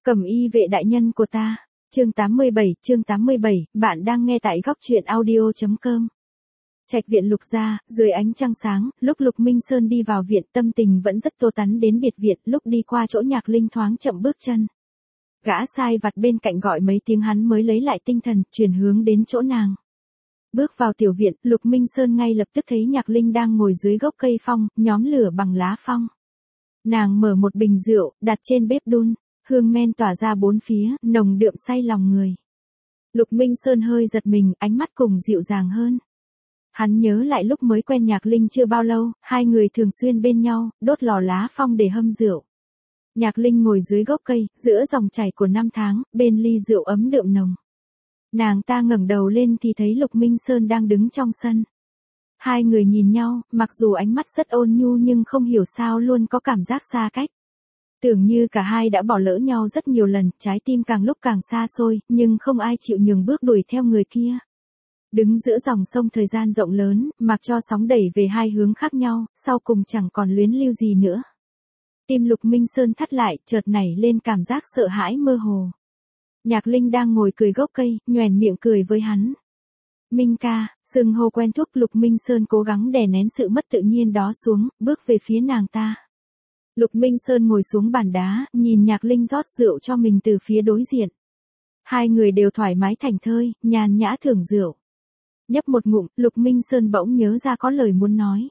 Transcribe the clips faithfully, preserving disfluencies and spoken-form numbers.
Cẩm y vệ đại nhân của ta. Chương tám mươi bảy, chương tám mươi bảy, bạn đang nghe tại góc truyện audio chấm com. Trạch viện Lục gia, dưới ánh trăng sáng, lúc Lục Minh Sơn đi vào viện, tâm tình vẫn rất tô tắn đến biệt viện, lúc đi qua chỗ Nhạc Linh thoáng chậm bước chân. Gã sai vặt bên cạnh gọi mấy tiếng hắn mới lấy lại tinh thần, chuyển hướng đến chỗ nàng. Bước vào tiểu viện, Lục Minh Sơn ngay lập tức thấy Nhạc Linh đang ngồi dưới gốc cây phong, nhóm lửa bằng lá phong. Nàng mở một bình rượu, đặt trên bếp đun, hương men tỏa ra bốn phía, nồng đượm say lòng người. Lục Minh Sơn hơi giật mình, ánh mắt cùng dịu dàng hơn. Hắn nhớ lại lúc mới quen Nhạc Linh chưa bao lâu, hai người thường xuyên bên nhau, đốt lò lá phong để hâm rượu. Nhạc Linh ngồi dưới gốc cây, giữa dòng chảy của năm tháng, bên ly rượu ấm đượm nồng. Nàng ta ngẩng đầu lên thì thấy Lục Minh Sơn đang đứng trong sân. Hai người nhìn nhau, mặc dù ánh mắt rất ôn nhu nhưng không hiểu sao luôn có cảm giác xa cách. Tưởng như cả hai đã bỏ lỡ nhau rất nhiều lần, trái tim càng lúc càng xa xôi, nhưng không ai chịu nhường bước đuổi theo người kia. Đứng giữa dòng sông thời gian rộng lớn, mặc cho sóng đẩy về hai hướng khác nhau, sau cùng chẳng còn luyến lưu gì nữa. Tim Lục Minh Sơn thắt lại, chợt nảy lên cảm giác sợ hãi mơ hồ. Nhạc Linh đang ngồi cười gốc cây, nhoẻn miệng cười với hắn. Minh ca, xưng hô quen thuộc. Lục Minh Sơn cố gắng đè nén sự mất tự nhiên đó xuống, bước về phía nàng ta. Lục Minh Sơn ngồi xuống bàn đá, nhìn Nhạc Linh rót rượu cho mình từ phía đối diện. Hai người đều thoải mái thảnh thơi, nhàn nhã thưởng rượu. Nhấp một ngụm, Lục Minh Sơn bỗng nhớ ra có lời muốn nói.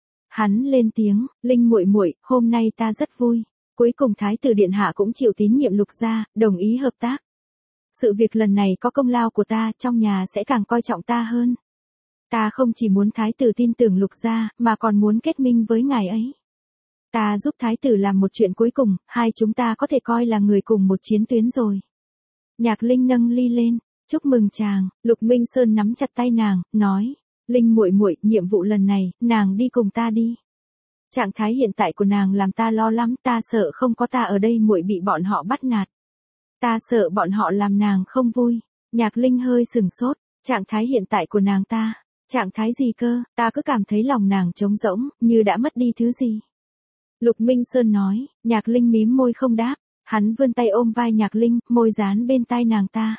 Hắn lên tiếng, Linh muội muội, hôm nay ta rất vui. Cuối cùng Thái tử điện hạ cũng chịu tín nhiệm Lục gia, đồng ý hợp tác. Sự việc lần này có công lao của ta, trong nhà sẽ càng coi trọng ta hơn. Ta không chỉ muốn Thái tử tin tưởng Lục gia, mà còn muốn kết minh với ngài ấy. Ta giúp Thái tử làm một chuyện cuối cùng, hai chúng ta có thể coi là người cùng một chiến tuyến rồi. Nhạc Linh nâng ly lên, chúc mừng chàng. Lục Minh Sơn nắm chặt tay nàng, nói, Linh muội muội, nhiệm vụ lần này, nàng đi cùng ta đi. Trạng thái hiện tại của nàng làm ta lo lắm, ta sợ không có ta ở đây muội bị bọn họ bắt nạt. Ta sợ bọn họ làm nàng không vui. Nhạc Linh hơi sừng sốt, trạng thái hiện tại của nàng ta, trạng thái gì cơ, ta cứ cảm thấy lòng nàng trống rỗng, như đã mất đi thứ gì. Lục Minh Sơn nói, Nhạc Linh mím môi không đáp, hắn vươn tay ôm vai Nhạc Linh, môi dán bên tai nàng ta.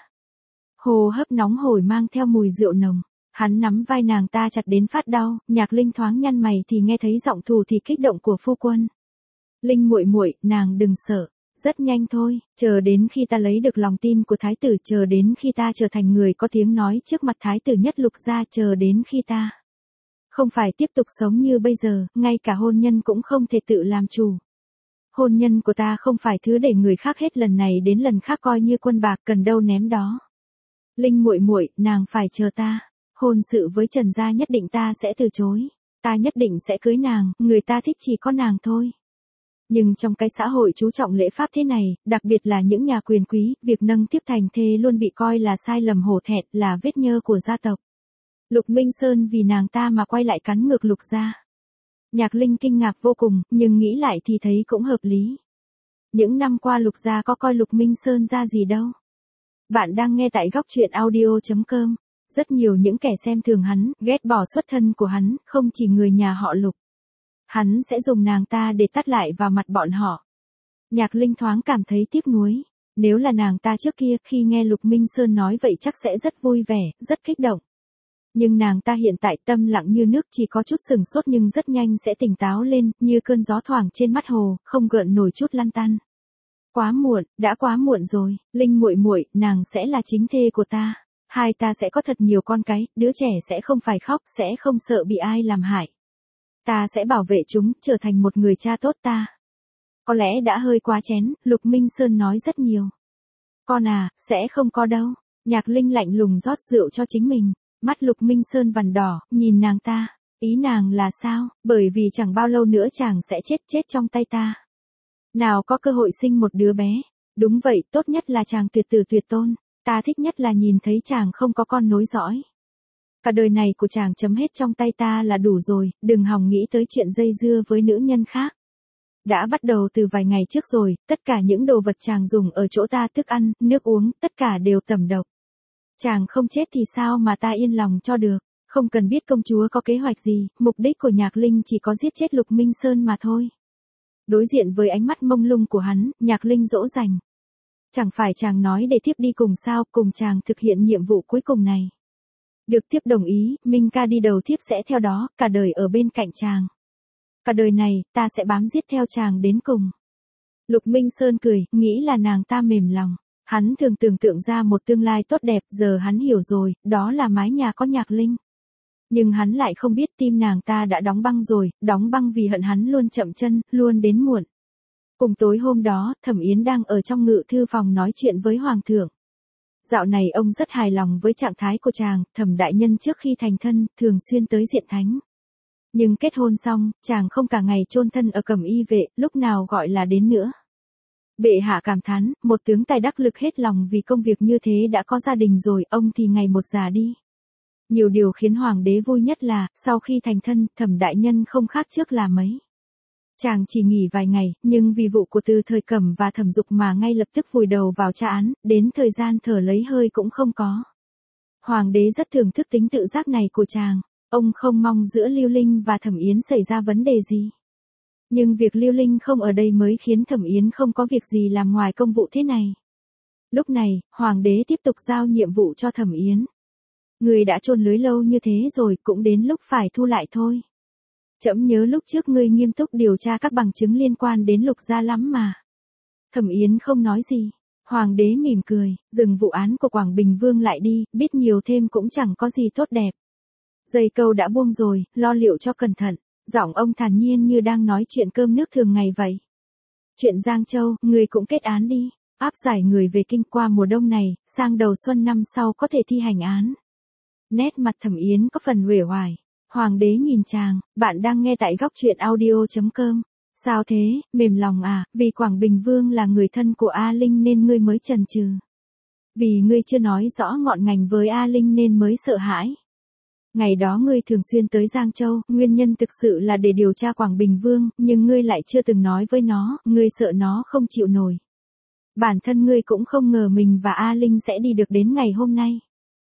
Hồ hấp nóng hổi mang theo mùi rượu nồng, hắn nắm vai nàng ta chặt đến phát đau, Nhạc Linh thoáng nhăn mày thì nghe thấy giọng thù thì kích động của phu quân. Linh muội muội, nàng đừng sợ, rất nhanh thôi, chờ đến khi ta lấy được lòng tin của Thái tử, chờ đến khi ta trở thành người có tiếng nói trước mặt Thái tử nhất Lục gia, chờ đến khi ta không phải tiếp tục sống như bây giờ, ngay cả hôn nhân cũng không thể tự làm chủ. Hôn nhân của ta không phải thứ để người khác hết lần này đến lần khác coi như quân bạc, cần đâu ném đó. Linh muội muội, nàng phải chờ ta. Hôn sự với Trần gia nhất định ta sẽ từ chối. Ta nhất định sẽ cưới nàng, người ta thích chỉ có nàng thôi. Nhưng trong cái xã hội chú trọng lễ pháp thế này, đặc biệt là những nhà quyền quý, việc nâng tiếp thành thê luôn bị coi là sai lầm hổ thẹn, là vết nhơ của gia tộc. Lục Minh Sơn vì nàng ta mà quay lại cắn ngược Lục gia. Nhạc Linh kinh ngạc vô cùng, nhưng nghĩ lại thì thấy cũng hợp lý. Những năm qua Lục gia có coi Lục Minh Sơn ra gì đâu. Bạn đang nghe tại góc truyện audio chấm com. Rất nhiều những kẻ xem thường hắn, ghét bỏ xuất thân của hắn, không chỉ người nhà họ Lục. Hắn sẽ dùng nàng ta để tát lại vào mặt bọn họ. Nhạc Linh thoáng cảm thấy tiếc nuối. Nếu là nàng ta trước kia, khi nghe Lục Minh Sơn nói vậy chắc sẽ rất vui vẻ, rất kích động. Nhưng nàng ta hiện tại tâm lặng như nước, chỉ có chút sừng sốt nhưng rất nhanh sẽ tỉnh táo lên, như cơn gió thoảng trên mắt hồ, không gợn nổi chút lăn tăn. Quá muộn, đã quá muộn rồi, Linh muội muội, nàng sẽ là chính thê của ta. Hai ta sẽ có thật nhiều con cái, đứa trẻ sẽ không phải khóc, sẽ không sợ bị ai làm hại. Ta sẽ bảo vệ chúng, trở thành một người cha tốt ta. Có lẽ đã hơi quá chén, Lục Minh Sơn nói rất nhiều. Con à, sẽ không có đâu. Nhạc Linh lạnh lùng rót rượu cho chính mình. Mắt Lục Minh Sơn vằn đỏ, nhìn nàng ta. Ý nàng là sao? Bởi vì chẳng bao lâu nữa chàng sẽ chết chết trong tay ta. Nào có cơ hội sinh một đứa bé. Đúng vậy, tốt nhất là chàng tuyệt tử tuyệt tôn. Ta thích nhất là nhìn thấy chàng không có con nối dõi. Cả đời này của chàng chấm hết trong tay ta là đủ rồi, đừng hòng nghĩ tới chuyện dây dưa với nữ nhân khác. Đã bắt đầu từ vài ngày trước rồi, tất cả những đồ vật chàng dùng ở chỗ ta, thức ăn, nước uống, tất cả đều tẩm độc. Chàng không chết thì sao mà ta yên lòng cho được, không cần biết công chúa có kế hoạch gì, mục đích của Nhạc Linh chỉ có giết chết Lục Minh Sơn mà thôi. Đối diện với ánh mắt mông lung của hắn, Nhạc Linh dỗ dành. Chẳng phải chàng nói để thiếp đi cùng sao, cùng chàng thực hiện nhiệm vụ cuối cùng này. Được, thiếp đồng ý, Minh ca đi đầu thiếp sẽ theo đó, cả đời ở bên cạnh chàng. Cả đời này, ta sẽ bám giết theo chàng đến cùng. Lục Minh Sơn cười, nghĩ là nàng ta mềm lòng. Hắn thường tưởng tượng ra một tương lai tốt đẹp, giờ hắn hiểu rồi, đó là mái nhà có Nhạc Linh. Nhưng hắn lại không biết tim nàng ta đã đóng băng rồi, đóng băng vì hận hắn luôn chậm chân, luôn đến muộn. Cùng tối hôm đó, Thẩm Yến đang ở trong ngự thư phòng nói chuyện với Hoàng thượng. Dạo này ông rất hài lòng với trạng thái của chàng, Thẩm đại nhân trước khi thành thân, thường xuyên tới diện thánh. Nhưng kết hôn xong, chàng không cả ngày chôn thân ở Cẩm Y vệ, lúc nào gọi là đến nữa. Bệ hạ cảm thán, một tướng tài đắc lực hết lòng vì công việc như thế đã có gia đình rồi, ông thì ngày một già đi. Nhiều điều khiến hoàng đế vui nhất là, sau khi thành thân, Thẩm đại nhân không khác trước là mấy. Chàng chỉ nghỉ vài ngày, nhưng vì vụ của Từ Thời Cẩm và Thẩm Dục mà ngay lập tức vùi đầu vào tra án, đến thời gian thở lấy hơi cũng không có. Hoàng đế rất thưởng thức tính tự giác này của chàng, ông không mong giữa Lưu Linh và Thẩm Yến xảy ra vấn đề gì. Nhưng việc Lưu Linh không ở đây mới khiến Thẩm Yến không có việc gì làm ngoài công vụ thế này. Lúc này, Hoàng đế tiếp tục giao nhiệm vụ cho Thẩm Yến. Người đã chôn lưới lâu như thế rồi, cũng đến lúc phải thu lại thôi. Trẫm nhớ lúc trước ngươi nghiêm túc điều tra các bằng chứng liên quan đến Lục gia lắm mà. Thẩm Yến không nói gì. Hoàng đế mỉm cười, dừng vụ án của Quảng Bình Vương lại đi, biết nhiều thêm cũng chẳng có gì tốt đẹp. Dây câu đã buông rồi, lo liệu cho cẩn thận. Giọng ông thản nhiên như đang nói chuyện cơm nước thường ngày vậy. Chuyện Giang Châu, người cũng kết án đi. Áp giải người về kinh qua mùa đông này, sang đầu xuân năm sau có thể thi hành án. Nét mặt Thẩm Yến có phần uể oải. Hoàng đế nhìn chàng, bạn đang nghe tại góc truyện audio chấm com. Sao thế, mềm lòng à, vì Quảng Bình Vương là người thân của A Linh nên ngươi mới chần chừ. Vì ngươi chưa nói rõ ngọn ngành với A Linh nên mới sợ hãi. Ngày đó ngươi thường xuyên tới Giang Châu, nguyên nhân thực sự là để điều tra Quảng Bình Vương, nhưng ngươi lại chưa từng nói với nó, ngươi sợ nó không chịu nổi. Bản thân ngươi cũng không ngờ mình và A Linh sẽ đi được đến ngày hôm nay.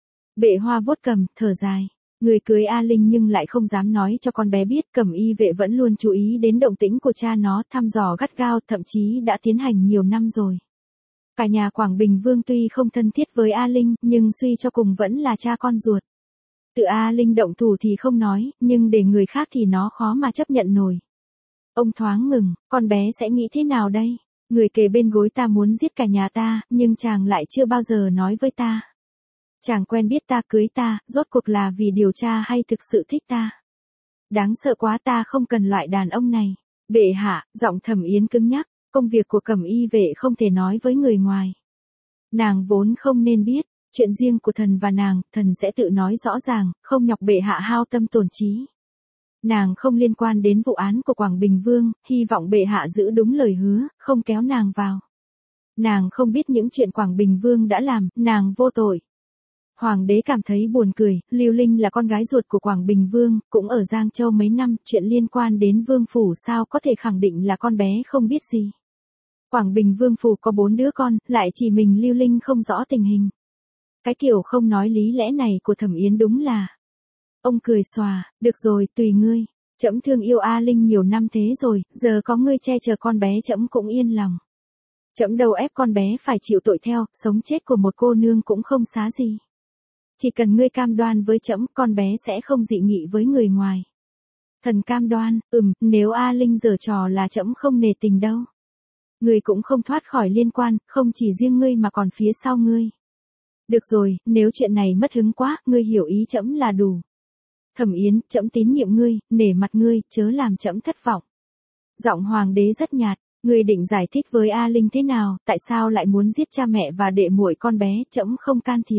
Bệ Hoa vuốt cằm, thở dài. Người cưới A Linh nhưng lại không dám nói cho con bé biết, Cẩm Y vệ vẫn luôn chú ý đến động tĩnh của cha nó, thăm dò gắt gao, thậm chí đã tiến hành nhiều năm rồi. Cả nhà Quảng Bình Vương tuy không thân thiết với A Linh, nhưng suy cho cùng vẫn là cha con ruột. Tự A Linh động thủ thì không nói, nhưng để người khác thì nó khó mà chấp nhận nổi. Ông thoáng ngừng, con bé sẽ nghĩ thế nào đây? Người kề bên gối ta muốn giết cả nhà ta, nhưng chàng lại chưa bao giờ nói với ta. Chàng quen biết ta, cưới ta, rốt cuộc là vì điều tra hay thực sự thích ta? Đáng sợ quá, ta không cần loại đàn ông này. Bệ hạ, giọng Thẩm Yến cứng nhắc, công việc của Cẩm Y vệ không thể nói với người ngoài. Nàng vốn không nên biết, chuyện riêng của thần và nàng, thần sẽ tự nói rõ ràng, không nhọc bệ hạ hao tâm tổn trí. Nàng không liên quan đến vụ án của Quảng Bình Vương, hy vọng bệ hạ giữ đúng lời hứa, không kéo nàng vào. Nàng không biết những chuyện Quảng Bình Vương đã làm, nàng vô tội. Hoàng đế cảm thấy buồn cười, Lưu Linh là con gái ruột của Quảng Bình Vương, cũng ở Giang Châu mấy năm, chuyện liên quan đến Vương phủ sao có thể khẳng định là con bé không biết gì. Quảng Bình Vương phủ có bốn đứa con, lại chỉ mình Lưu Linh không rõ tình hình. Cái kiểu không nói lý lẽ này của Thẩm Yến đúng là. Ông cười xòa, được rồi, tùy ngươi. Trẫm thương yêu A Linh nhiều năm thế rồi, giờ có ngươi che chở con bé trẫm cũng yên lòng. Trẫm đâu ép con bé phải chịu tội theo, sống chết của một cô nương cũng không xá gì. Chỉ cần ngươi cam đoan với trẫm, con bé sẽ không dị nghị với người ngoài. Thần cam đoan, ừm, nếu A Linh giở trò là trẫm không nề tình đâu. Ngươi cũng không thoát khỏi liên quan, không chỉ riêng ngươi mà còn phía sau ngươi. Được rồi, nếu chuyện này mất hứng quá, ngươi hiểu ý trẫm là đủ. Thẩm Yến, trẫm tín nhiệm ngươi, nể mặt ngươi, chớ làm trẫm thất vọng. Giọng hoàng đế rất nhạt, ngươi định giải thích với A Linh thế nào, tại sao lại muốn giết cha mẹ và đệ muội con bé, trẫm không can thiệp.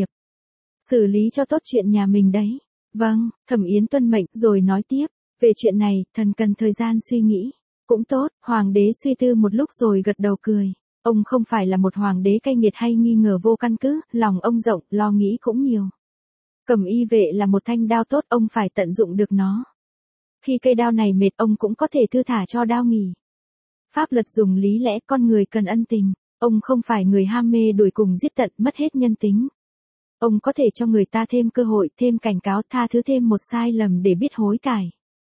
Xử lý cho tốt chuyện nhà mình đấy. Vâng, Thẩm Yến tuân mệnh, rồi nói tiếp, về chuyện này, thần cần thời gian suy nghĩ. Cũng tốt, hoàng đế suy tư một lúc rồi gật đầu cười. Ông không phải là một hoàng đế cay nghiệt hay nghi ngờ vô căn cứ, lòng ông rộng, lo nghĩ cũng nhiều. Cẩm Y vệ là một thanh đao tốt, ông phải tận dụng được nó. Khi cây đao này mệt, ông cũng có thể thư thả cho đao nghỉ. Pháp luật dùng lý lẽ, con người cần ân tình. Ông không phải người ham mê đuổi cùng giết tận, mất hết nhân tính. Ông có thể cho người ta thêm cơ hội, thêm cảnh cáo, tha thứ thêm một sai lầm để biết hối cải.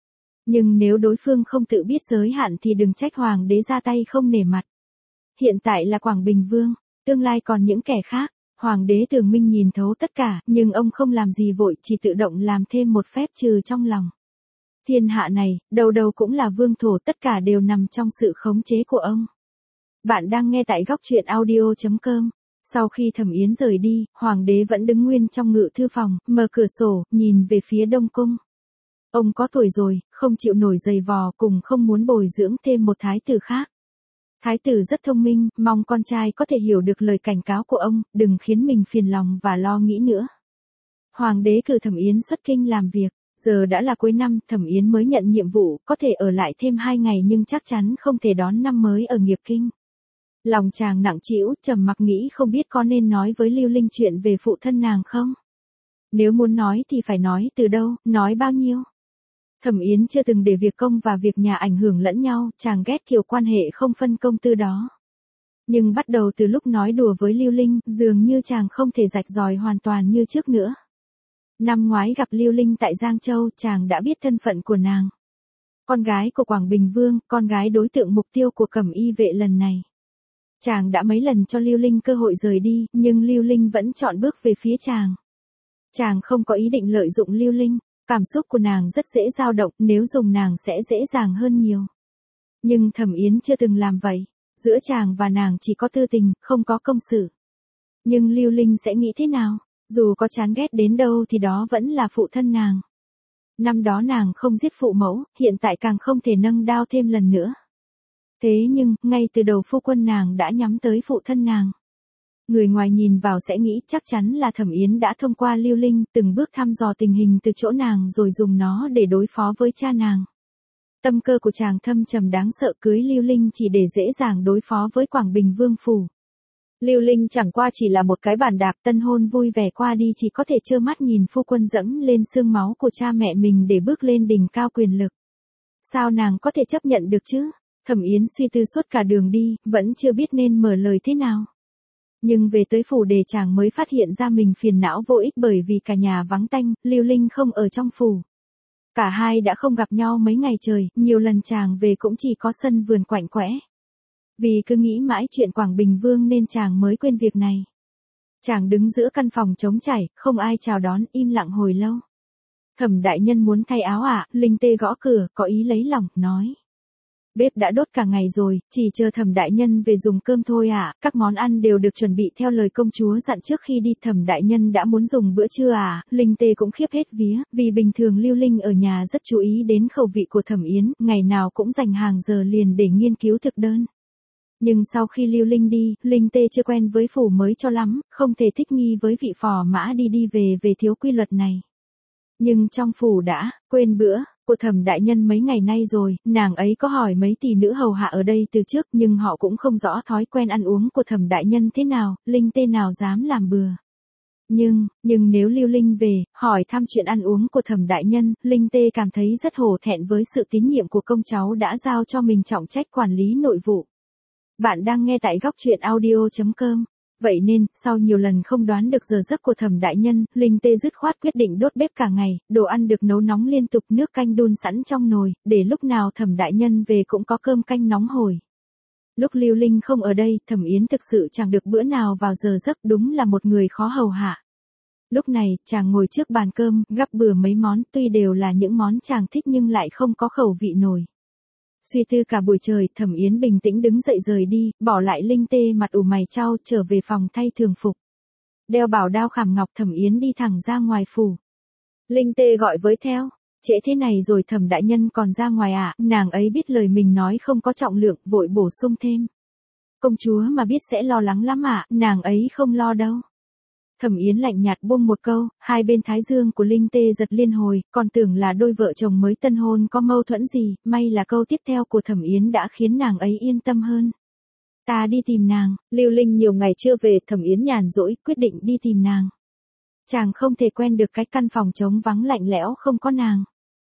Nhưng nếu đối phương không tự biết giới hạn thì đừng trách hoàng đế ra tay không nể mặt. Hiện tại là Quảng Bình Vương. tương lai còn những kẻ khác. Hoàng đế Tường Minh nhìn thấu tất cả, nhưng ông không làm gì vội, chỉ tự động làm thêm một phép trừ trong lòng. Thiên hạ này, đầu đầu cũng là vương thổ, tất cả đều nằm trong sự khống chế của ông. Bạn đang nghe tại góc truyện audio chấm com. Sau khi Thẩm Yến rời đi, Hoàng đế vẫn đứng nguyên trong ngự thư phòng, mở cửa sổ, nhìn về phía Đông Cung. Ông có tuổi rồi, không chịu nổi giày vò, cùng không muốn bồi dưỡng thêm một thái tử khác. Thái tử rất thông minh, mong con trai có thể hiểu được lời cảnh cáo của ông, đừng khiến mình phiền lòng và lo nghĩ nữa. Hoàng đế cử Thẩm Yến xuất kinh làm việc, giờ đã là cuối năm, Thẩm Yến mới nhận nhiệm vụ, có thể ở lại thêm hai ngày nhưng chắc chắn không thể đón năm mới ở nghiệp kinh. Lòng chàng nặng trĩu, trầm mặc nghĩ không biết có nên nói với Lưu Linh chuyện về phụ thân nàng không? Nếu muốn nói thì phải nói từ đâu, nói bao nhiêu? Thẩm Yến chưa từng để việc công và việc nhà ảnh hưởng lẫn nhau, chàng ghét kiểu quan hệ không phân công tư đó. Nhưng bắt đầu từ lúc nói đùa với Lưu Linh, dường như chàng không thể rạch ròi hoàn toàn như trước nữa. Năm ngoái gặp Lưu Linh tại Giang Châu, chàng đã biết thân phận của nàng. Con gái của Quảng Bình Vương, con gái đối tượng mục tiêu của Cẩm Y vệ lần này. Chàng đã mấy lần cho Lưu Linh cơ hội rời đi, nhưng Lưu Linh vẫn chọn bước về phía chàng. Chàng không có ý định lợi dụng Lưu Linh, cảm xúc của nàng rất dễ dao động, nếu dùng nàng sẽ dễ dàng hơn nhiều. Nhưng Thẩm Yến chưa từng làm vậy, giữa chàng và nàng chỉ có tư tình, không có công sự. Nhưng Lưu Linh sẽ nghĩ thế nào? Dù có chán ghét đến đâu thì đó vẫn là phụ thân nàng. Năm đó nàng không giết phụ mẫu, hiện tại càng không thể nâng đao thêm lần nữa. Thế nhưng, ngay từ đầu phu quân nàng đã nhắm tới phụ thân nàng. Người ngoài nhìn vào sẽ nghĩ chắc chắn là Thẩm Yến đã thông qua Lưu Linh từng bước thăm dò tình hình từ chỗ nàng rồi dùng nó để đối phó với cha nàng. Tâm cơ của chàng thâm trầm đáng sợ, cưới Lưu Linh chỉ để dễ dàng đối phó với Quảng Bình Vương phủ. Lưu Linh chẳng qua chỉ là một cái bàn đạp, tân hôn vui vẻ qua đi chỉ có thể trơ mắt nhìn phu quân dẫm lên xương máu của cha mẹ mình để bước lên đỉnh cao quyền lực. Sao nàng có thể chấp nhận được chứ? Thẩm Yến suy tư suốt cả đường đi, vẫn chưa biết nên mở lời thế nào. Nhưng về tới phủ đề chàng mới phát hiện ra mình phiền não vô ích bởi vì cả nhà vắng tanh, Lưu Linh không ở trong phủ. Cả hai đã không gặp nhau mấy ngày trời, nhiều lần chàng về cũng chỉ có sân vườn quạnh quẽ. Vì cứ nghĩ mãi chuyện Quảng Bình Vương nên chàng mới quên việc này. Chàng đứng giữa căn phòng trống trải, không ai chào đón, im lặng hồi lâu. Thẩm đại nhân muốn thay áo ạ, à? Linh Tê gõ cửa, có ý lấy lòng, nói. Bếp đã đốt cả ngày rồi, chỉ chờ Thẩm đại nhân về dùng cơm thôi ạ, à? Các món ăn đều được chuẩn bị theo lời công chúa dặn trước khi đi. Thẩm đại nhân đã muốn dùng bữa trưa à? Linh Tê cũng khiếp hết vía, vì bình thường Lưu Linh ở nhà rất chú ý đến khẩu vị của Thẩm Yến, ngày nào cũng dành hàng giờ liền để nghiên cứu thực đơn. Nhưng sau khi Lưu Linh đi, Linh Tê chưa quen với phủ mới cho lắm, không thể thích nghi với vị phò mã đi đi về về thiếu quy luật này. Nhưng trong phủ đã, quên bữa của Thẩm đại nhân mấy ngày nay rồi, nàng ấy có hỏi mấy tỷ nữ hầu hạ ở đây từ trước nhưng họ cũng không rõ thói quen ăn uống của Thẩm đại nhân thế nào, Linh Tê nào dám làm bừa. Nhưng, nhưng nếu Lưu Linh về, hỏi thăm chuyện ăn uống của Thẩm đại nhân, Linh Tê cảm thấy rất hổ thẹn với sự tín nhiệm của công cháu đã giao cho mình trọng trách quản lý nội vụ. Bạn đang nghe tại góc truyện audio chấm com. Vậy nên, sau nhiều lần không đoán được giờ giấc của Thẩm đại nhân, Linh Tê dứt khoát quyết định đốt bếp cả ngày, đồ ăn được nấu nóng liên tục, nước canh đun sẵn trong nồi, để lúc nào Thẩm đại nhân về cũng có cơm canh nóng hổi. Lúc Lưu Linh không ở đây, Thẩm Yến thực sự chẳng được bữa nào vào giờ giấc, đúng là một người khó hầu hạ. Lúc này, chàng ngồi trước bàn cơm, gắp bừa mấy món, tuy đều là những món chàng thích nhưng lại không có khẩu vị nổi. Suy tư cả buổi trời, Thẩm Yến bình tĩnh đứng dậy rời đi, bỏ lại Linh Tê mặt ủ mày chau trở về phòng thay thường phục. Đeo bảo đao khảm ngọc, Thẩm Yến đi thẳng ra ngoài phủ. Linh Tê gọi với theo, trễ thế này rồi Thẩm đại nhân còn ra ngoài à? Nàng ấy biết lời mình nói không có trọng lượng, vội bổ sung thêm. Công chúa mà biết sẽ lo lắng lắm ạ, à? Nàng ấy không lo đâu. Thẩm Yến lạnh nhạt buông một câu, hai bên thái dương của Linh Tê giật liên hồi, còn tưởng là đôi vợ chồng mới tân hôn có mâu thuẫn gì, may là câu tiếp theo của Thẩm Yến đã khiến nàng ấy yên tâm hơn. Ta đi tìm nàng, Lưu Linh nhiều ngày chưa về, Thẩm Yến nhàn rỗi, quyết định đi tìm nàng. Chàng không thể quen được cái căn phòng trống vắng lạnh lẽo không có nàng.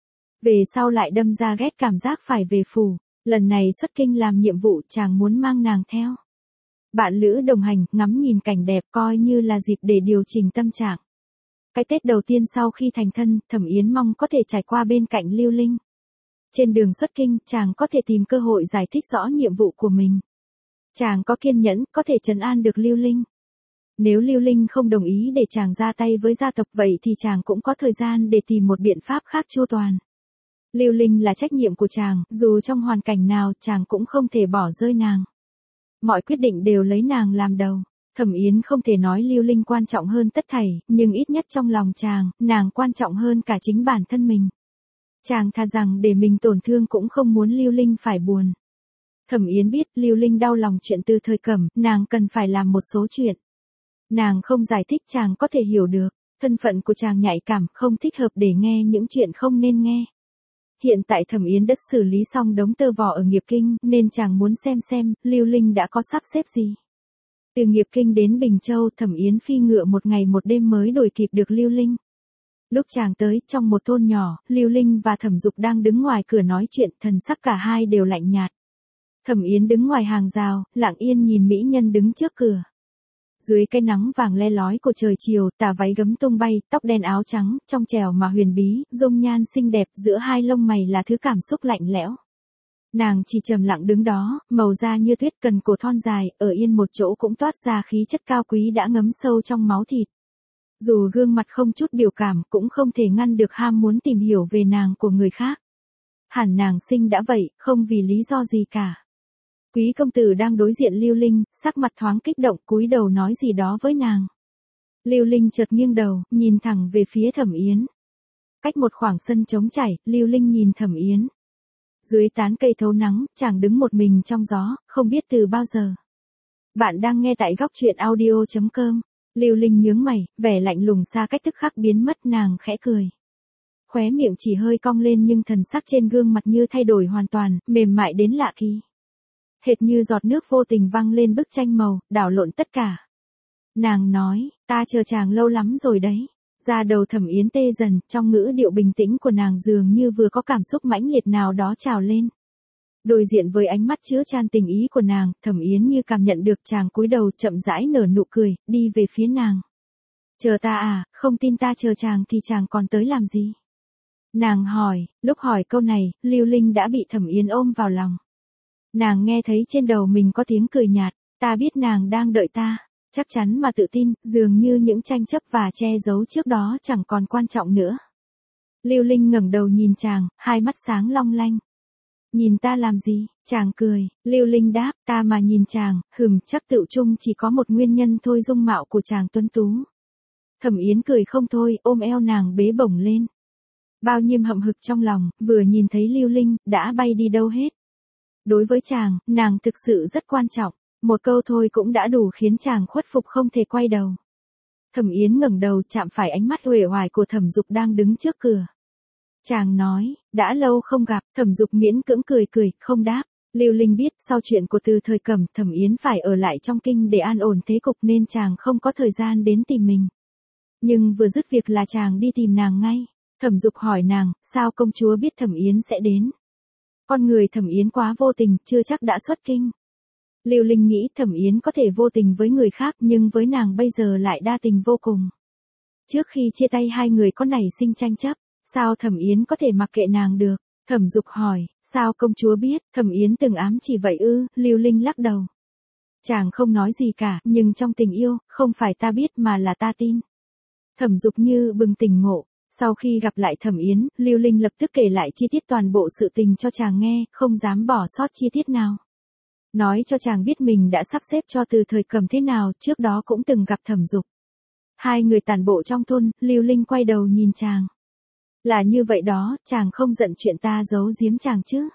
Về sau lại đâm ra ghét cảm giác phải về phủ, lần này xuất kinh làm nhiệm vụ chàng muốn mang nàng theo. Bạn lữ đồng hành, ngắm nhìn cảnh đẹp coi như là dịp để điều chỉnh tâm trạng. Cái Tết đầu tiên sau khi thành thân, Thẩm Yến mong có thể trải qua bên cạnh Lưu Linh. Trên đường xuất kinh, chàng có thể tìm cơ hội giải thích rõ nhiệm vụ của mình. Chàng có kiên nhẫn, có thể trấn an được Lưu Linh. Nếu Lưu Linh không đồng ý để chàng ra tay với gia tộc vậy thì chàng cũng có thời gian để tìm một biện pháp khác chu toàn. Lưu Linh là trách nhiệm của chàng, dù trong hoàn cảnh nào chàng cũng không thể bỏ rơi nàng. Mọi quyết định đều lấy nàng làm đầu. Thẩm Yến không thể nói Lưu Linh quan trọng hơn tất thảy, nhưng ít nhất trong lòng chàng, nàng quan trọng hơn cả chính bản thân mình. Chàng thà rằng để mình tổn thương cũng không muốn Lưu Linh phải buồn. Thẩm Yến biết Lưu Linh đau lòng chuyện Từ Thời Cẩm, nàng cần phải làm một số chuyện. Nàng không giải thích chàng có thể hiểu được, thân phận của chàng nhạy cảm, không thích hợp để nghe những chuyện không nên nghe. Hiện tại Thẩm Yến đã xử lý xong đống tơ vò ở Nghiệp Kinh, nên chàng muốn xem xem, Lưu Linh đã có sắp xếp gì. Từ Nghiệp Kinh đến Bình Châu, Thẩm Yến phi ngựa một ngày một đêm mới đuổi kịp được Lưu Linh. Lúc chàng tới, trong một thôn nhỏ, Lưu Linh và Thẩm Dục đang đứng ngoài cửa nói chuyện, thần sắc cả hai đều lạnh nhạt. Thẩm Yến đứng ngoài hàng rào, lặng yên nhìn mỹ nhân đứng trước cửa. Dưới cái nắng vàng le lói của trời chiều, tà váy gấm tung bay, tóc đen áo trắng, trong trẻo mà huyền bí, dung nhan xinh đẹp, giữa hai lông mày là thứ cảm xúc lạnh lẽo. Nàng chỉ trầm lặng đứng đó, màu da như tuyết, cần cổ thon dài, ở yên một chỗ cũng toát ra khí chất cao quý đã ngấm sâu trong máu thịt. Dù gương mặt không chút biểu cảm, cũng không thể ngăn được ham muốn tìm hiểu về nàng của người khác. Hẳn nàng sinh đã vậy, không vì lý do gì cả. Quý công tử đang đối diện Lưu Linh, sắc mặt thoáng kích động, cúi đầu nói gì đó với nàng. Lưu Linh chợt nghiêng đầu, nhìn thẳng về phía Thẩm Yến. Cách một khoảng sân trống trải, Lưu Linh nhìn Thẩm Yến. Dưới tán cây thấu nắng, chàng đứng một mình trong gió, không biết từ bao giờ. Bạn đang nghe tại góc truyện audio chấm com. Lưu Linh nhướng mày, vẻ lạnh lùng xa cách tức khắc biến mất, nàng khẽ cười. Khóe miệng chỉ hơi cong lên nhưng thần sắc trên gương mặt như thay đổi hoàn toàn, mềm mại đến lạ kỳ. Hệt như giọt nước vô tình văng lên bức tranh màu, đảo lộn tất cả. Nàng nói, ta chờ chàng lâu lắm rồi đấy. Da đầu Thẩm Yến tê dần, trong ngữ điệu bình tĩnh của nàng dường như vừa có cảm xúc mãnh liệt nào đó trào lên. Đối diện với ánh mắt chứa chan tình ý của nàng, Thẩm Yến như cảm nhận được, chàng cúi đầu chậm rãi nở nụ cười, đi về phía nàng. Chờ ta à, không tin ta chờ chàng thì chàng còn tới làm gì? Nàng hỏi, lúc hỏi câu này, Lưu Linh đã bị Thẩm Yến ôm vào lòng. Nàng nghe thấy trên đầu mình có tiếng cười nhạt, ta biết nàng đang đợi ta, chắc chắn mà tự tin, dường như những tranh chấp và che giấu trước đó chẳng còn quan trọng nữa. Lưu Linh ngẩng đầu nhìn chàng, hai mắt sáng long lanh. Nhìn ta làm gì? Chàng cười, Lưu Linh đáp, ta mà nhìn chàng, hừm, chắc tự chung chỉ có một nguyên nhân thôi, dung mạo của chàng tuấn tú. Thẩm Yến cười không thôi, ôm eo nàng bế bổng lên. Bao nhiêu hậm hực trong lòng, vừa nhìn thấy Lưu Linh, đã bay đi đâu hết. Đối với chàng, nàng thực sự rất quan trọng, một câu thôi cũng đã đủ khiến chàng khuất phục không thể quay đầu. Thẩm Yến ngẩng đầu chạm phải ánh mắt uể oải của Thẩm Dục đang đứng trước cửa. Chàng nói, đã lâu không gặp, Thẩm Dục miễn cưỡng cười cười, không đáp. Lưu Linh biết sau chuyện của Từ Thời Cẩm, Thẩm Yến phải ở lại trong kinh để an ổn thế cục nên chàng không có thời gian đến tìm mình. Nhưng vừa dứt việc là chàng đi tìm nàng ngay. Thẩm Dục hỏi nàng, sao công chúa biết Thẩm Yến sẽ đến? Con người Thẩm Yến quá vô tình, chưa chắc đã xuất kinh. Lưu Linh nghĩ Thẩm Yến có thể vô tình với người khác nhưng với nàng bây giờ lại đa tình vô cùng. Trước khi chia tay hai người có nảy sinh tranh chấp, sao Thẩm Yến có thể mặc kệ nàng được? Thẩm Dục hỏi, sao công chúa biết? Thẩm Yến từng ám chỉ vậy ư? Lưu Linh lắc đầu. Chàng không nói gì cả, nhưng trong tình yêu, không phải ta biết mà là ta tin. Thẩm Dục như bừng tỉnh ngộ. Sau khi gặp lại Thẩm Yến, Lưu Linh lập tức kể lại chi tiết toàn bộ sự tình cho chàng nghe, không dám bỏ sót chi tiết nào. Nói cho chàng biết mình đã sắp xếp cho Từ Thời Cẩm thế nào, trước đó cũng từng gặp Thẩm Dục. Hai người tản bộ trong thôn, Lưu Linh quay đầu nhìn chàng. Là như vậy đó, chàng không giận chuyện ta giấu giếm chàng chứ?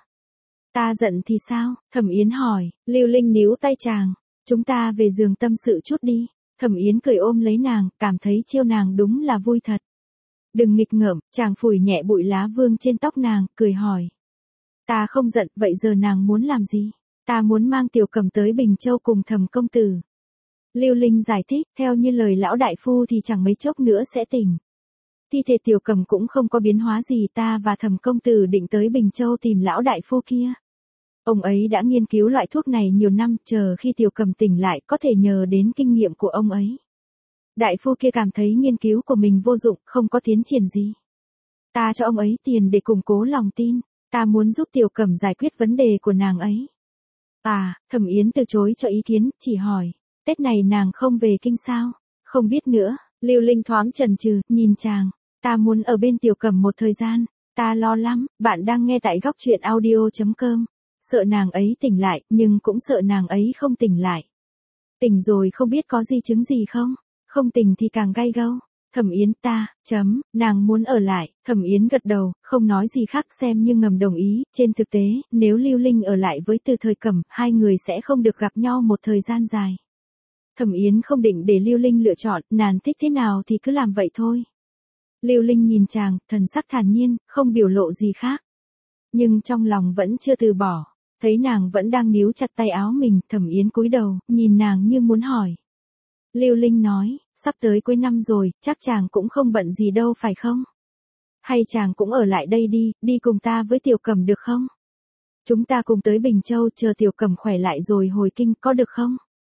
Ta giận thì sao? Thẩm Yến hỏi. Lưu Linh níu tay chàng. Chúng ta về giường tâm sự chút đi. Thẩm Yến cười ôm lấy nàng, cảm thấy chiêu nàng đúng là vui thật. Đừng nghịch ngợm, chàng phủi nhẹ bụi lá vương trên tóc nàng, cười hỏi. Ta không giận, vậy giờ nàng muốn làm gì? Ta muốn mang Tiểu Cẩm tới Bình Châu cùng Thẩm công tử. Lưu Linh giải thích, theo như lời lão đại phu thì chẳng mấy chốc nữa sẽ tỉnh. Thi thể Tiểu Cẩm cũng không có biến hóa gì, ta và Thẩm công tử định tới Bình Châu tìm lão đại phu kia. Ông ấy đã nghiên cứu loại thuốc này nhiều năm, chờ khi Tiểu Cẩm tỉnh lại có thể nhờ đến kinh nghiệm của ông ấy. Đại phu kia cảm thấy nghiên cứu của mình vô dụng, không có tiến triển gì. Ta cho ông ấy tiền để củng cố lòng tin, ta muốn giúp Tiểu Cẩm giải quyết vấn đề của nàng ấy. À, Thẩm Yến từ chối cho ý kiến, chỉ hỏi, Tết này nàng không về kinh sao? Không biết nữa, Lưu Linh thoáng chần chừ, nhìn chàng, ta muốn ở bên Tiểu Cẩm một thời gian, ta lo lắm, bạn đang nghe tại góc truyện audio.com, sợ nàng ấy tỉnh lại, nhưng cũng sợ nàng ấy không tỉnh lại. Tỉnh rồi không biết có di chứng gì không, không tỉnh thì càng gay gâu. Thẩm Yến ta, chấm, nàng muốn ở lại, Thẩm Yến gật đầu, không nói gì khác xem như ngầm đồng ý, trên thực tế, nếu Lưu Linh ở lại với Từ Thời Cẩm, hai người sẽ không được gặp nhau một thời gian dài. Thẩm Yến không định để Lưu Linh lựa chọn, nàng thích thế nào thì cứ làm vậy thôi. Lưu Linh nhìn chàng, thần sắc thản nhiên, không biểu lộ gì khác. Nhưng trong lòng vẫn chưa từ bỏ, thấy nàng vẫn đang níu chặt tay áo mình, Thẩm Yến cúi đầu, nhìn nàng như muốn hỏi. Lưu Linh nói, sắp tới cuối năm rồi, chắc chàng cũng không bận gì đâu phải không? Hay chàng cũng ở lại đây đi, đi cùng ta với Tiểu Cẩm được không? Chúng ta cùng tới Bình Châu chờ Tiểu Cẩm khỏe lại rồi hồi kinh, có được không?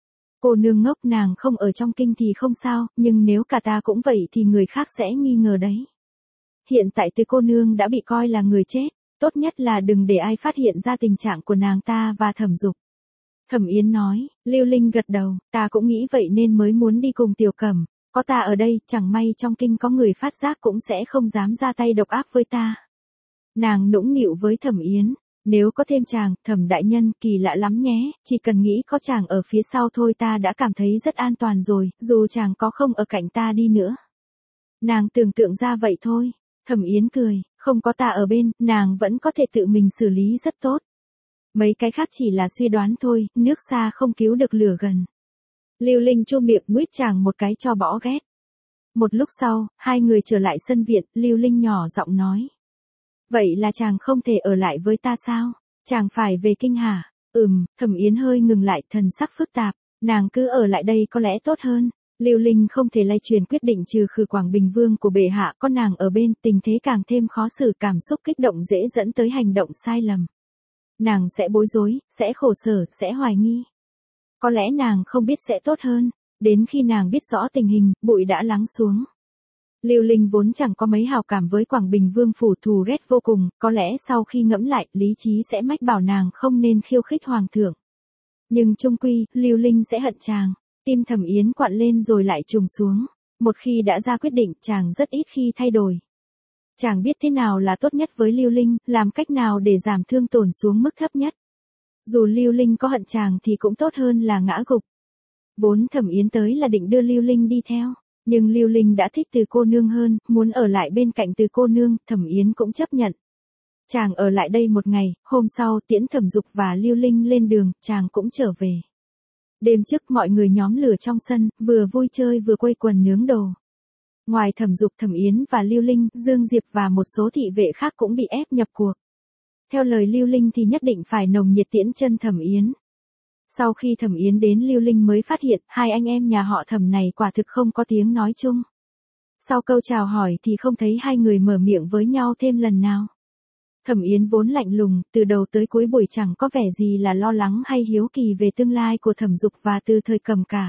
Cô nương ngốc, nàng không ở trong kinh thì không sao, nhưng nếu cả ta cũng vậy thì người khác sẽ nghi ngờ đấy. Hiện tại Từ cô nương đã bị coi là người chết, tốt nhất là đừng để ai phát hiện ra tình trạng của nàng ta và Thẩm Dục. Thẩm Yến nói, Lưu Linh gật đầu, ta cũng nghĩ vậy nên mới muốn đi cùng Tiểu Cẩm, có ta ở đây, chẳng may trong kinh có người phát giác cũng sẽ không dám ra tay độc ác với ta. Nàng nũng nịu với Thẩm Yến, nếu có thêm chàng, Thẩm đại nhân, kỳ lạ lắm nhé, chỉ cần nghĩ có chàng ở phía sau thôi ta đã cảm thấy rất an toàn rồi, dù chàng có không ở cạnh ta đi nữa. Nàng tưởng tượng ra vậy thôi, Thẩm Yến cười, không có ta ở bên, nàng vẫn có thể tự mình xử lý rất tốt. Mấy cái khác chỉ là suy đoán thôi, nước xa không cứu được lửa gần. Lưu Linh chu miệng nguyết chàng một cái cho bỏ ghét. Một lúc sau, hai người trở lại sân viện, Lưu Linh nhỏ giọng nói. Vậy là chàng không thể ở lại với ta sao? Chàng phải về kinh hả? Ừm, Thẩm Yến hơi ngừng lại, thần sắc phức tạp, nàng cứ ở lại đây có lẽ tốt hơn. Lưu Linh không thể lay truyền quyết định trừ khử Quảng Bình Vương của bệ hạ, có nàng ở bên, tình thế càng thêm khó xử, cảm xúc kích động dễ dẫn tới hành động sai lầm. Nàng sẽ bối rối, sẽ khổ sở, sẽ hoài nghi. Có lẽ nàng không biết sẽ tốt hơn, đến khi nàng biết rõ tình hình, bụi đã lắng xuống. Lưu Linh vốn chẳng có mấy hào cảm với Quảng Bình Vương phủ, thù ghét vô cùng, có lẽ sau khi ngẫm lại, lý trí sẽ mách bảo nàng không nên khiêu khích hoàng thượng. Nhưng chung quy, Lưu Linh sẽ hận chàng, tim Thẩm Yến quặn lên rồi lại trùng xuống, một khi đã ra quyết định, chàng rất ít khi thay đổi. Chàng biết thế nào là tốt nhất với Lưu Linh, làm cách nào để giảm thương tổn xuống mức thấp nhất. Dù Lưu Linh có hận chàng thì cũng tốt hơn là ngã gục. Vốn Thẩm Yến tới là định đưa Lưu Linh đi theo, nhưng Lưu Linh đã thích Từ cô nương hơn, muốn ở lại bên cạnh Từ cô nương, Thẩm Yến cũng chấp nhận. Chàng ở lại đây một ngày, hôm sau tiễn Thẩm Dục và Lưu Linh lên đường, chàng cũng trở về. Đêm trước mọi người nhóm lửa trong sân, vừa vui chơi vừa quây quần nướng đồ. Ngoài Thẩm Dục, Thẩm Yến và Lưu Linh, Dương Diệp và một số thị vệ khác cũng bị ép nhập cuộc. Theo lời Lưu Linh thì nhất định phải nồng nhiệt tiễn chân Thẩm Yến. Sau khi Thẩm Yến đến, Lưu Linh mới phát hiện, hai anh em nhà họ Thẩm này quả thực không có tiếng nói chung. Sau câu chào hỏi thì không thấy hai người mở miệng với nhau thêm lần nào. Thẩm Yến vốn lạnh lùng, từ đầu tới cuối buổi chẳng có vẻ gì là lo lắng hay hiếu kỳ về tương lai của Thẩm Dục và Từ Thời Cẩm cả.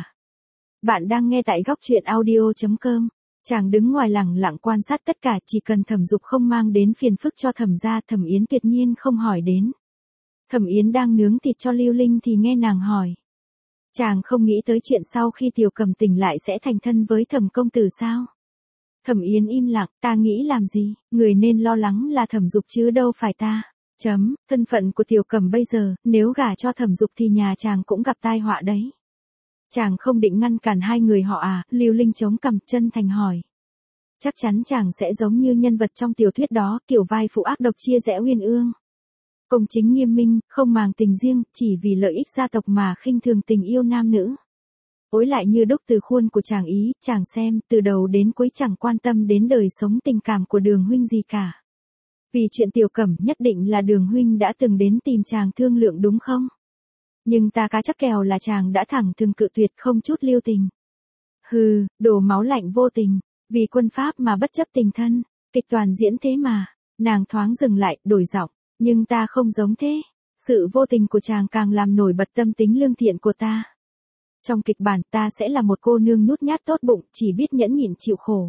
Bạn đang nghe tại góc truyện audio.com. Chàng đứng ngoài lẳng lặng quan sát tất cả, chỉ cần Thẩm Dục không mang đến phiền phức cho Thẩm gia, Thẩm Yến tuyệt nhiên không hỏi đến. Thẩm Yến đang nướng thịt cho Lưu Linh thì nghe nàng hỏi. Chàng không nghĩ tới chuyện sau khi Tiểu Cẩm tỉnh lại sẽ thành thân với Thẩm công tử sao? Thẩm Yến im lặng, ta nghĩ làm gì, người nên lo lắng là Thẩm Dục chứ đâu phải ta. Chấm, thân phận của Tiểu Cẩm bây giờ, nếu gả cho Thẩm Dục thì nhà chàng cũng gặp tai họa đấy. Chàng không định ngăn cản hai người họ à? Lưu Linh chống cằm, chân thành hỏi. Chắc chắn chàng sẽ giống như nhân vật trong tiểu thuyết đó, kiểu vai phụ ác độc chia rẽ uyên ương. Công chính nghiêm minh, không màng tình riêng, chỉ vì lợi ích gia tộc mà khinh thường tình yêu nam nữ. Ối lại như đúc từ khuôn của chàng ý, chàng xem, từ đầu đến cuối chẳng quan tâm đến đời sống tình cảm của Đường huynh gì cả. Vì chuyện Tiểu Cẩm, nhất định là Đường huynh đã từng đến tìm chàng thương lượng đúng không? Nhưng ta cá chắc kèo là chàng đã thẳng thừng cự tuyệt không chút lưu tình. Hừ, đồ máu lạnh vô tình, vì quân pháp mà bất chấp tình thân, kịch toàn diễn thế mà. Nàng thoáng dừng lại, đổi giọng, nhưng ta không giống thế. Sự vô tình của chàng càng làm nổi bật tâm tính lương thiện của ta. Trong kịch bản ta sẽ là một cô nương nhút nhát tốt bụng, chỉ biết nhẫn nhịn chịu khổ.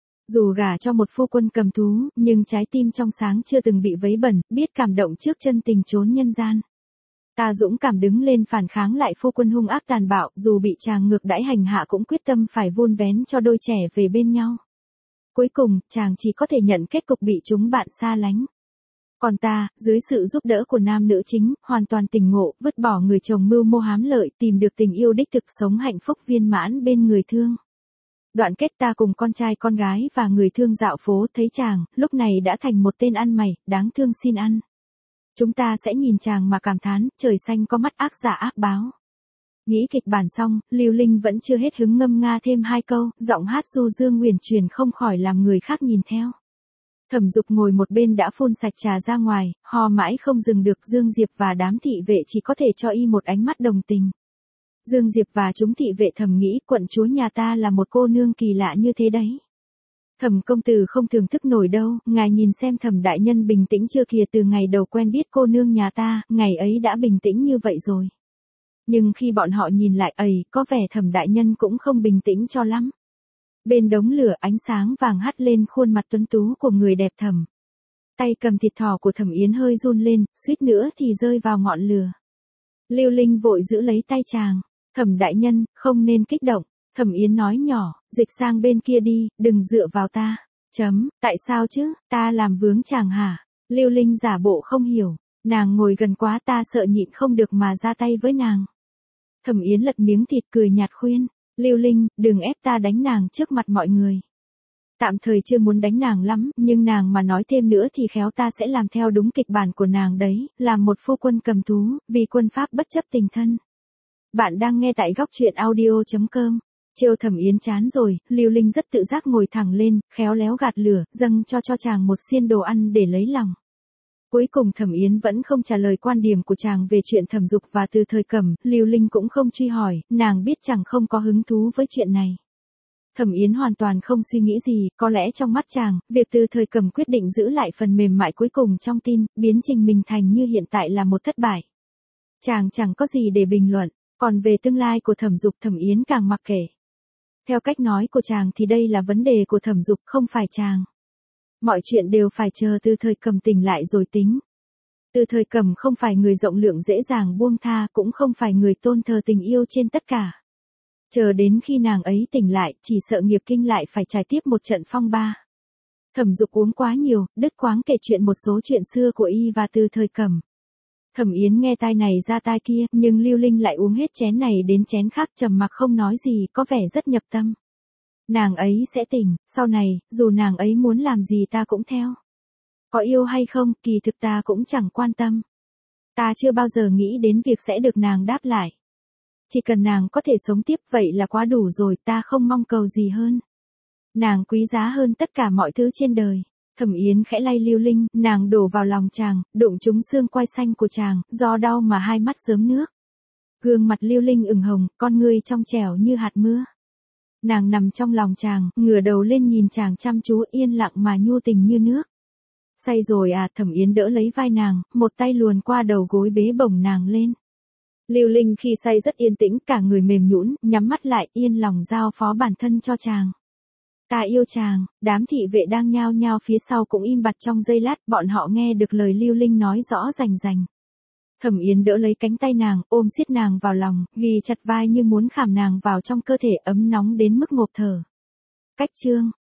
Dù gả cho một phu quân cầm thú, nhưng trái tim trong sáng chưa từng bị vấy bẩn, biết cảm động trước chân tình chốn nhân gian. Ta dũng cảm đứng lên phản kháng lại phu quân hung ác tàn bạo, dù bị chàng ngược đãi hành hạ cũng quyết tâm phải vun vén cho đôi trẻ về bên nhau. Cuối cùng, chàng chỉ có thể nhận kết cục bị chúng bạn xa lánh. Còn ta, dưới sự giúp đỡ của nam nữ chính, hoàn toàn tỉnh ngộ, vứt bỏ người chồng mưu mô hám lợi, tìm được tình yêu đích thực, sống hạnh phúc viên mãn bên người thương. Đoạn kết ta cùng con trai con gái và người thương dạo phố, thấy chàng, lúc này đã thành một tên ăn mày, đáng thương xin ăn. Chúng ta sẽ nhìn chàng mà cảm thán, trời xanh có mắt ác giả ác báo. Nghĩ kịch bản xong, Lưu Linh vẫn chưa hết hứng ngâm nga thêm hai câu, giọng hát du dương huyền truyền không khỏi làm người khác nhìn theo. Thẩm Dục ngồi một bên đã phun sạch trà ra ngoài, ho mãi không dừng được. Dương Diệp và đám thị vệ chỉ có thể cho y một ánh mắt đồng tình. Dương Diệp và chúng thị vệ thầm nghĩ, quận chúa nhà ta là một cô nương kỳ lạ như thế đấy. Thẩm công tử không thưởng thức nổi đâu, ngài nhìn xem Thẩm đại nhân bình tĩnh chưa kìa, từ ngày đầu quen biết cô nương nhà ta, ngày ấy đã bình tĩnh như vậy rồi. Nhưng khi bọn họ nhìn lại, ầy, có vẻ Thẩm đại nhân cũng không bình tĩnh cho lắm. Bên đống lửa ánh sáng vàng hắt lên khuôn mặt tuấn tú của người đẹp Thẩm. Tay cầm thịt thỏ của Thẩm Yến hơi run lên, suýt nữa thì rơi vào ngọn lửa. Lưu Linh vội giữ lấy tay chàng. Thẩm đại nhân, không nên kích động. Thẩm Yến nói nhỏ, dịch sang bên kia đi, đừng dựa vào ta. Chấm, tại sao chứ, ta làm vướng chàng hả? Lưu Linh giả bộ không hiểu, nàng ngồi gần quá ta sợ nhịn không được mà ra tay với nàng. Thẩm Yến lật miếng thịt cười nhạt khuyên, Lưu Linh, đừng ép ta đánh nàng trước mặt mọi người. Tạm thời chưa muốn đánh nàng lắm, nhưng nàng mà nói thêm nữa thì khéo ta sẽ làm theo đúng kịch bản của nàng đấy, làm một phu quân cầm thú, vì quân pháp bất chấp tình thân. Bạn đang nghe tại góc truyện audio chấm com. Trêu Thẩm Yến chán rồi, Lưu Linh rất tự giác ngồi thẳng lên, khéo léo gạt lửa, dâng cho cho chàng một xiên đồ ăn để lấy lòng. Cuối cùng Thẩm Yến vẫn không trả lời quan điểm của chàng về chuyện Thẩm Dục và Từ Thời Cẩm, Lưu Linh cũng không truy hỏi, nàng biết chàng không có hứng thú với chuyện này. Thẩm Yến hoàn toàn không suy nghĩ gì, có lẽ trong mắt chàng, việc Từ Thời Cẩm quyết định giữ lại phần mềm mại cuối cùng trong tin, biến Trình Mình Thành như hiện tại là một thất bại. Chàng chẳng có gì để bình luận, còn về tương lai của Thẩm Dục Thẩm Yến càng mặc kệ. Theo cách nói của chàng thì đây là vấn đề của Thẩm Dục, không phải chàng. Mọi chuyện đều phải chờ Từ Thời Cẩm tỉnh lại rồi tính. Từ Thời Cẩm không phải người rộng lượng dễ dàng buông tha, cũng không phải người tôn thờ tình yêu trên tất cả. Chờ đến khi nàng ấy tỉnh lại, chỉ sợ nghiệp kinh lại phải trải tiếp một trận phong ba. Thẩm Dục uống quá nhiều, đứt quãng kể chuyện một số chuyện xưa của y và Từ Thời Cẩm. Thẩm Yến nghe tai này ra tai kia, nhưng Lưu Linh lại uống hết chén này đến chén khác, trầm mặc không nói gì, có vẻ rất nhập tâm. Nàng ấy sẽ tỉnh, sau này, dù nàng ấy muốn làm gì ta cũng theo. Có yêu hay không, kỳ thực ta cũng chẳng quan tâm. Ta chưa bao giờ nghĩ đến việc sẽ được nàng đáp lại. Chỉ cần nàng có thể sống tiếp vậy là quá đủ rồi, ta không mong cầu gì hơn. Nàng quý giá hơn tất cả mọi thứ trên đời. Thẩm Yến khẽ lay Lưu Linh, nàng đổ vào lòng chàng, đụng trúng xương quai xanh của chàng, do đau mà hai mắt rớm nước. Gương mặt Lưu Linh ửng hồng, con ngươi trong trẻo như hạt mưa. Nàng nằm trong lòng chàng, ngửa đầu lên nhìn chàng chăm chú, yên lặng mà nhu tình như nước. Say rồi à? Thẩm Yến đỡ lấy vai nàng, một tay luồn qua đầu gối bế bổng nàng lên. Lưu Linh khi say rất yên tĩnh, cả người mềm nhũn, nhắm mắt lại, yên lòng giao phó bản thân cho chàng. Ta yêu chàng. Đám thị vệ đang nhao nhao phía sau cũng im bặt trong giây lát, bọn họ nghe được lời Lưu Linh nói rõ rành rành. Thẩm Yến đỡ lấy cánh tay nàng, ôm siết nàng vào lòng, ghi chặt vai như muốn khảm nàng vào trong cơ thể ấm nóng đến mức ngộp thở. Cách chương